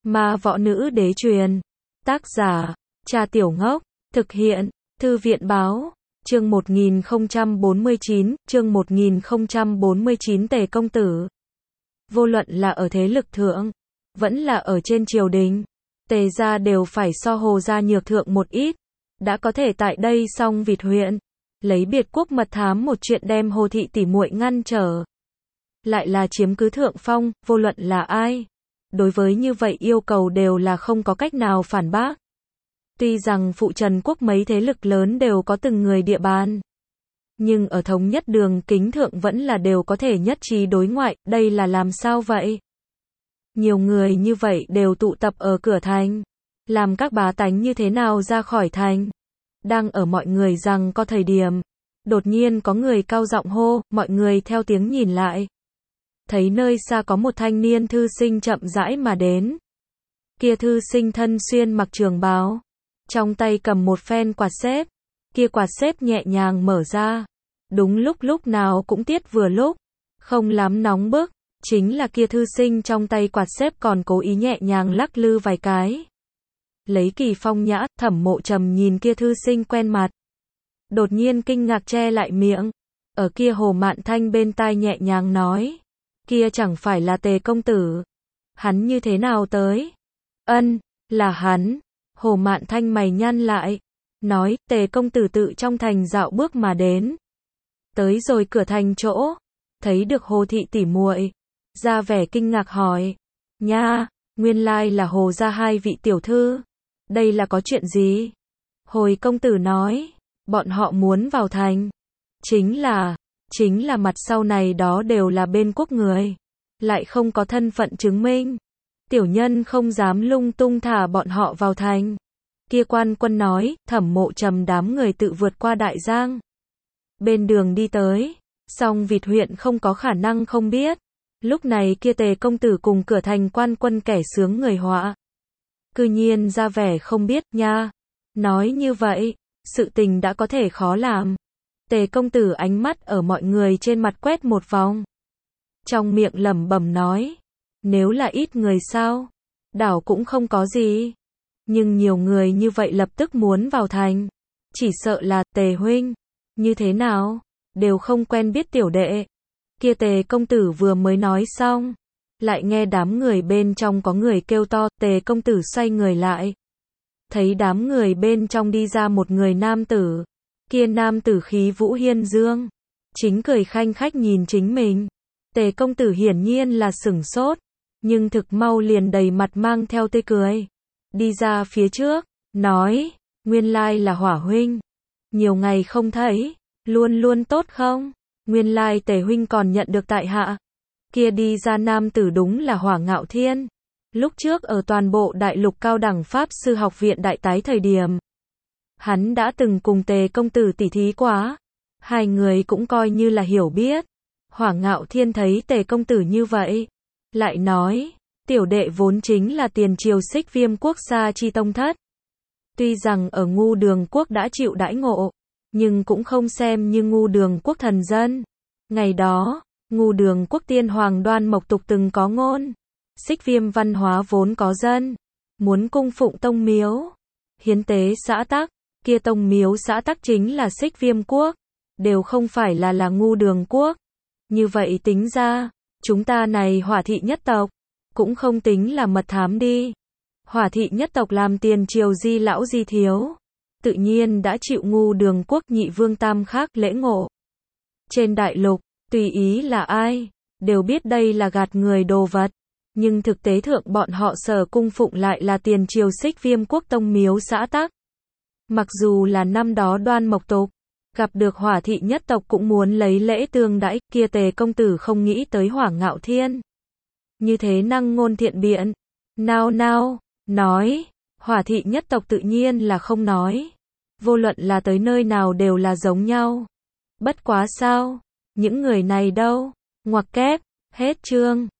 Ma Võ Nữ Đế truyền. Tác giả, Cha Tiểu Ngốc. Thực hiện, Thư viện báo. Chương 1049, chương 1049 Tề công tử. Vô luận là ở thế lực thượng, vẫn là ở trên triều đình, Tề gia đều phải so Hồ gia nhược thượng một ít. Đã có thể tại đây Song Vịt huyện, lấy biệt quốc mật thám một chuyện đem Hồ thị tỷ muội ngăn trở. Lại là chiếm cứ thượng phong, vô luận là ai. Đối với như vậy yêu cầu đều là không có cách nào phản bác. Tuy rằng phụ Trần quốc mấy thế lực lớn đều có từng người địa bàn, nhưng ở thống nhất đường kính thượng vẫn là đều có thể nhất trí đối ngoại, đây là làm sao vậy? Nhiều người như vậy đều tụ tập ở cửa thành, làm các bá tánh như thế nào ra khỏi thành? Đang ở mọi người rằng có thời điểm, đột nhiên có người cao giọng hô, mọi người theo tiếng nhìn lại. Thấy nơi xa có một thanh niên thư sinh chậm rãi mà đến. Kia thư sinh thân xuyên mặc trường bào, trong tay cầm một phen quạt xếp, kia quạt xếp nhẹ nhàng mở ra. Đúng lúc nào cũng tiết vừa lúc, không lắm nóng bức, chính là kia thư sinh trong tay quạt xếp còn cố ý nhẹ nhàng lắc lư vài cái. Lấy kỳ phong nhã, Thẩm Mộ Trầm nhìn kia thư sinh quen mặt, đột nhiên kinh ngạc che lại miệng, ở kia Hồ Mạn Thanh bên tai nhẹ nhàng nói, kia chẳng phải là Tề công tử, hắn như thế nào tới? Ân, là hắn. Hồ Mạn Thanh mày nhăn lại, nói, Tề công tử tự trong thành dạo bước mà đến. Tới rồi cửa thành chỗ, thấy được Hồ thị tỷ muội, ra vẻ kinh ngạc hỏi, nha, nguyên lai là Hồ gia hai vị tiểu thư, đây là có chuyện gì? Hồi công tử nói, bọn họ muốn vào thành, chính là mặt sau này đó đều là bên quốc người, lại không có thân phận chứng minh. Tiểu nhân không dám lung tung thả bọn họ vào thành. Kia quan quân nói, Thẩm Mộ Trầm đám người tự vượt qua đại giang. Bên đường đi tới, Song Vịt huyện không có khả năng không biết. Lúc này kia Tề công tử cùng cửa thành quan quân kẻ sướng người họa. Cư nhiên ra vẻ không biết nha. Nói như vậy, sự tình đã có thể khó làm. Tề công tử ánh mắt ở mọi người trên mặt quét một vòng. Trong miệng lẩm bẩm nói, nếu là ít người sao, đảo cũng không có gì. Nhưng nhiều người như vậy lập tức muốn vào thành, chỉ sợ là, Tề huynh, như thế nào, đều không quen biết tiểu đệ. Kia Tề công tử vừa mới nói xong, lại nghe đám người bên trong có người kêu to, Tề công tử xoay người lại. Thấy đám người bên trong đi ra một người nam tử, kia nam tử khí vũ hiên dương, chính cười khanh khách nhìn chính mình. Tề công tử hiển nhiên là sửng sốt, nhưng thực mau liền đầy mặt mang theo tươi cười. Đi ra phía trước, nói, nguyên lai là Hỏa huynh. Nhiều ngày không thấy, luôn luôn tốt không? Nguyên lai Tề huynh còn nhận được tại hạ. Kia đi ra nam tử đúng là Hỏa Ngạo Thiên. Lúc trước ở toàn bộ đại lục cao đẳng Pháp sư học viện đại tái thời điểm, hắn đã từng cùng Tề công tử tỉ thí quá. Hai người cũng coi như là hiểu biết. Hỏa Ngạo Thiên thấy Tề công tử như vậy, lại nói, tiểu đệ vốn chính là tiền triều Xích Viêm quốc gia chi tông thất. Tuy rằng ở Ngu Đường quốc đã chịu đãi ngộ, nhưng cũng không xem như Ngu Đường quốc thần dân. Ngày đó, Ngu Đường quốc tiên hoàng Đoan Mộc Tục từng có ngôn, Xích Viêm văn hóa vốn có dân, muốn cung phụng tông miếu, hiến tế xã tắc, kia tông miếu xã tắc chính là Xích Viêm quốc, đều không phải là Ngu Đường quốc. Như vậy tính ra, chúng ta này Hỏa thị nhất tộc, cũng không tính là mật thám đi. Hỏa thị nhất tộc làm tiền triều di lão di thiếu, tự nhiên đã chịu Ngu Đường quốc nhị vương tam khác lễ ngộ. Trên đại lục, tùy ý là ai, đều biết đây là gạt người đồ vật, nhưng thực tế thượng bọn họ sở cung phụng lại là tiền triều Xích Viêm quốc tông miếu xã tắc. Mặc dù là năm đó Đoan Mộc Tục gặp được Hỏa thị nhất tộc cũng muốn lấy lễ tương đãi, kia Tề công tử không nghĩ tới Hỏa Ngạo Thiên như thế năng ngôn thiện biện. Nào, nói, Hỏa thị nhất tộc tự nhiên là không nói. Vô luận là tới nơi nào đều là giống nhau. Bất quá sao, những người này đâu? Ngoặc kép, hết chương.